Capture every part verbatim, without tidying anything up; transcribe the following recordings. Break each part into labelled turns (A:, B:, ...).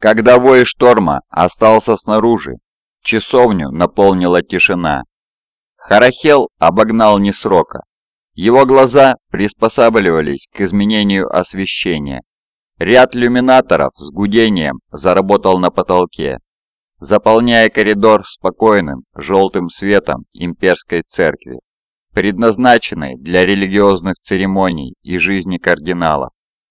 A: Когда вой шторма остался снаружи, часовню наполнила тишина. Харахел обогнал Несрока. Его глаза приспосабливались к изменению освещения. Ряд иллюминаторов с гудением заработал на потолке, заполняя коридор спокойным желтым светом имперской церкви, предназначенной для религиозных церемоний и жизни кардиналов.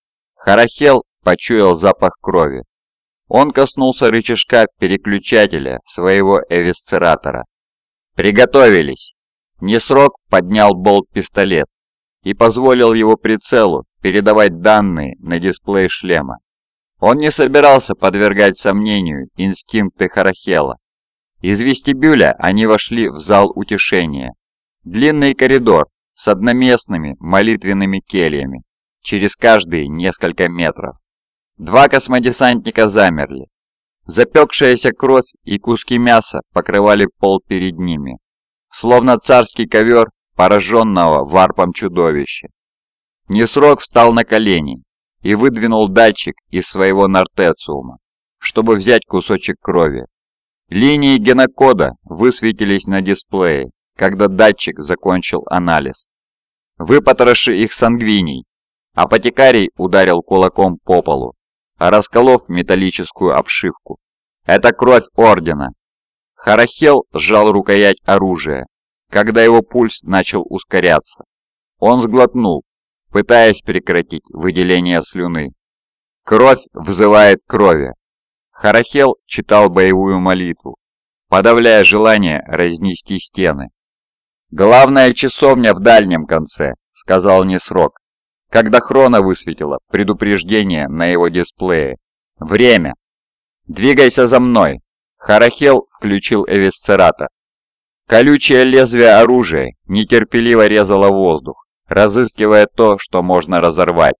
A: Харахел почуял запах крови. Он коснулся рычажка переключателя своего эвисцератора. «Приготовились!» Несрок поднял болт-пистолет и позволил его прицелу передавать данные на дисплей шлема. Он не собирался подвергать сомнению инстинкты Харахела. Из вестибюля они вошли в зал утешения. Длинный коридор с одноместными молитвенными кельями через каждые несколько метров. Два космодесантника замерли. Запекшаяся кровь и куски мяса покрывали пол перед ними, словно царский ковер пораженного варпом чудовища. Несрок встал на колени и выдвинул датчик из своего нортециума, чтобы взять кусочек крови. Линии генокода высветились на дисплее, когда датчик закончил анализ. «Выпотроши их сангвиний!» Апотекарий ударил кулаком по полу, расколов металлическую обшивку. «Это кровь Ордена!» Харахел сжал рукоять оружия, когда его пульс начал ускоряться. Он сглотнул, пытаясь прекратить выделение слюны. «Кровь взывает крови!» Харахел читал боевую молитву, подавляя желание разнести стены. «Главная часовня в дальнем конце», — сказал Несрок, когда Хрона высветила предупреждение на его дисплее. «Время! Двигайся за мной!» Харахел включил эвисцератор. Колючее лезвие оружия нетерпеливо резало воздух, разыскивая то, что можно разорвать.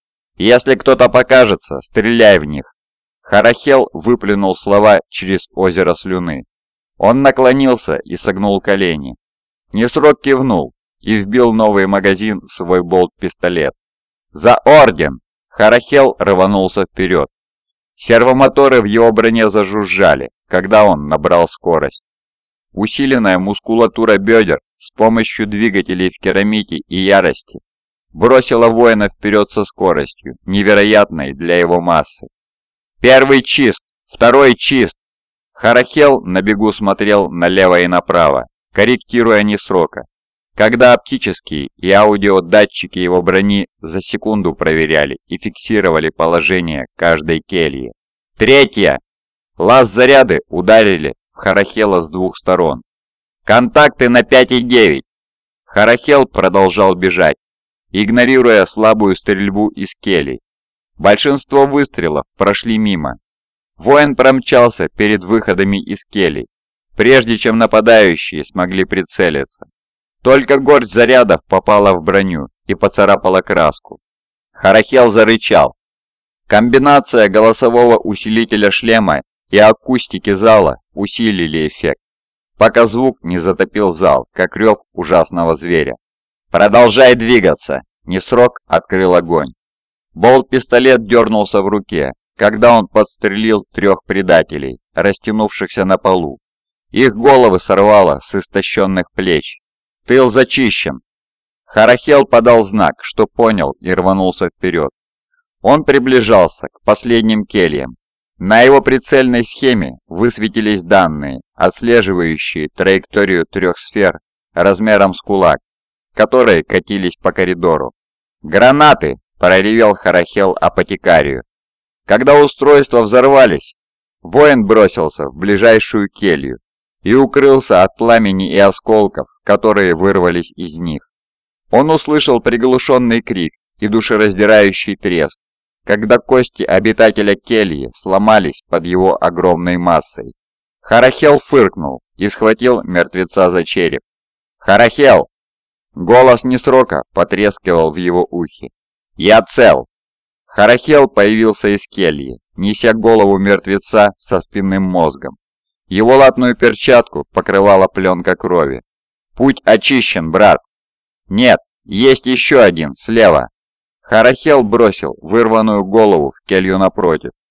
A: «Если кто-то покажется, стреляй в них!» Харахел выплюнул слова через озеро слюны. Он наклонился и согнул колени. Несрок кивнул и вбил новый магазин в свой болт-пистолет. «За Орден!» Харахел рванулся вперед. Сервомоторы в его броне зажужжали, когда он набрал скорость. Усиленная мускулатура бедер с помощью двигателей в керамите и ярости бросила воина вперед со скоростью, невероятной для его массы. «Первый чист! Второй чист!» Харахел на бегу смотрел налево и направо, корректируя Несрока, когда оптические и аудиодатчики его брони за секунду проверяли и фиксировали положение каждой кельи. «Третья!» Лаз-заряды ударили в Харахела с двух сторон. «Контакты на пять и девять!» Харахел продолжал бежать, игнорируя слабую стрельбу из келий. Большинство выстрелов прошли мимо. Воин промчался перед выходами из келий, прежде чем нападающие смогли прицелиться. Только горсть зарядов попала в броню и поцарапала краску. Харахел зарычал. Комбинация голосового усилителя шлема и акустики зала усилили эффект, пока звук не затопил зал, как рев ужасного зверя. «Продолжай двигаться!» Несрок открыл огонь. Болт-пистолет дернулся в руке, когда он подстрелил трех предателей, растянувшихся на полу. Их головы сорвало с истощенных плеч. «Тыл зачищен!» Харахел подал знак, что понял, и рванулся вперед. Он приближался к последним кельям. На его прицельной схеме высветились данные, отслеживающие траекторию трех сфер размером с кулак, которые катились по коридору. «Гранаты!» – проревел Харахел апотекарию. Когда устройства взорвались, воин бросился в ближайшую келью и укрылся от пламени и осколков, которые вырвались из них. Он услышал приглушенный крик и душераздирающий треск, когда кости обитателя кельи сломались под его огромной массой. Харахел фыркнул и схватил мертвеца за череп. «Харахел!» Голос Несрока потрескивал в его ухе. «Я цел!» Харахел появился из кельи, неся голову мертвеца со спинным мозгом. Его латную перчатку покрывала пленка крови. «Путь очищен, брат!» «Нет, есть еще один, слева!» Харахел бросил вырванную голову в келью напротив.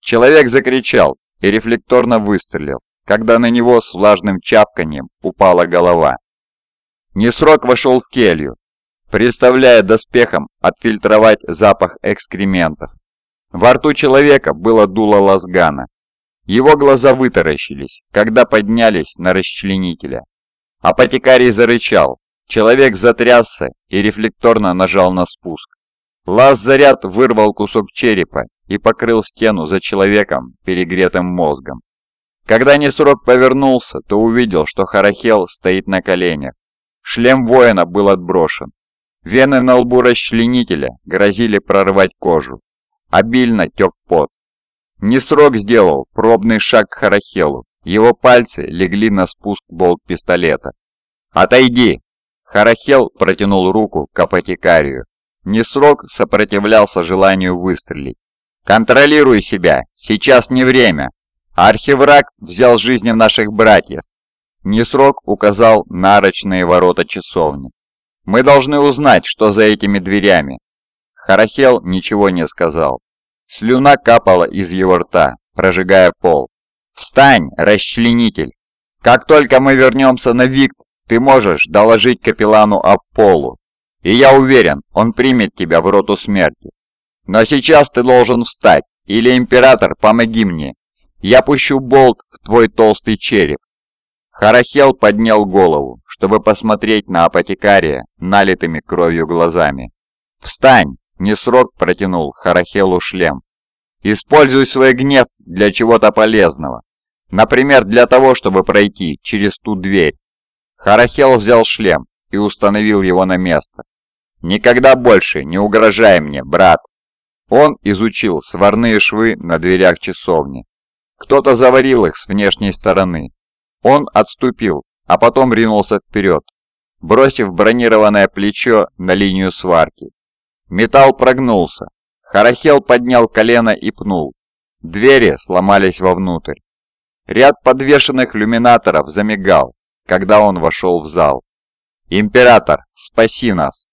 A: Человек закричал и рефлекторно выстрелил, когда на него с влажным чавканьем упала голова. Несрок вошел в келью, представляя доспехом отфильтровать запах экскрементов. Во рту человека было дуло лазгана. Его глаза вытаращились, когда поднялись на расчленителя. Апотекарий зарычал. Человек затрясся и рефлекторно нажал на спуск. Лаз-заряд вырвал кусок черепа и покрыл стену за человеком перегретым мозгом. Когда Несрок повернулся, то увидел, что Харахел стоит на коленях. Шлем воина был отброшен. Вены на лбу расчленителя грозили прорвать кожу. Обильно тек пот. Несрок сделал пробный шаг к Харахелу. Его пальцы легли на спуск болт-пистолета. «Отойди!» Харахел протянул руку к апотекарию. Несрок сопротивлялся желанию выстрелить. «Контролируй себя, сейчас не время. Архивраг взял жизни наших братьев». Несрок указал на арочные ворота часовни. «Мы должны узнать, что за этими дверями». Харахел ничего не сказал. Слюна капала из его рта, прожигая пол. «Встань, расчленитель! Как только мы вернемся на Викт, ты можешь доложить капеллану Апполу, и я уверен, он примет тебя в роту смерти. Но сейчас ты должен встать, или, император, помоги мне. Я пущу болт в твой толстый череп». Харахел поднял голову, чтобы посмотреть на апотекария налитыми кровью глазами. «Встань!» — Несрок протянул Харахелу шлем. «Используй свой гнев для чего-то полезного. Например, для того, чтобы пройти через ту дверь». Харахел взял шлем и установил его на место. «Никогда больше не угрожай мне, брат!» Он изучил сварные швы на дверях часовни. Кто-то заварил их с внешней стороны. Он отступил, а потом ринулся вперед, бросив бронированное плечо на линию сварки. Металл прогнулся. Харахел поднял колено и пнул. Двери сломались вовнутрь. Ряд подвешенных иллюминаторов замигал, когда он вошел в зал. «Император, спаси нас!»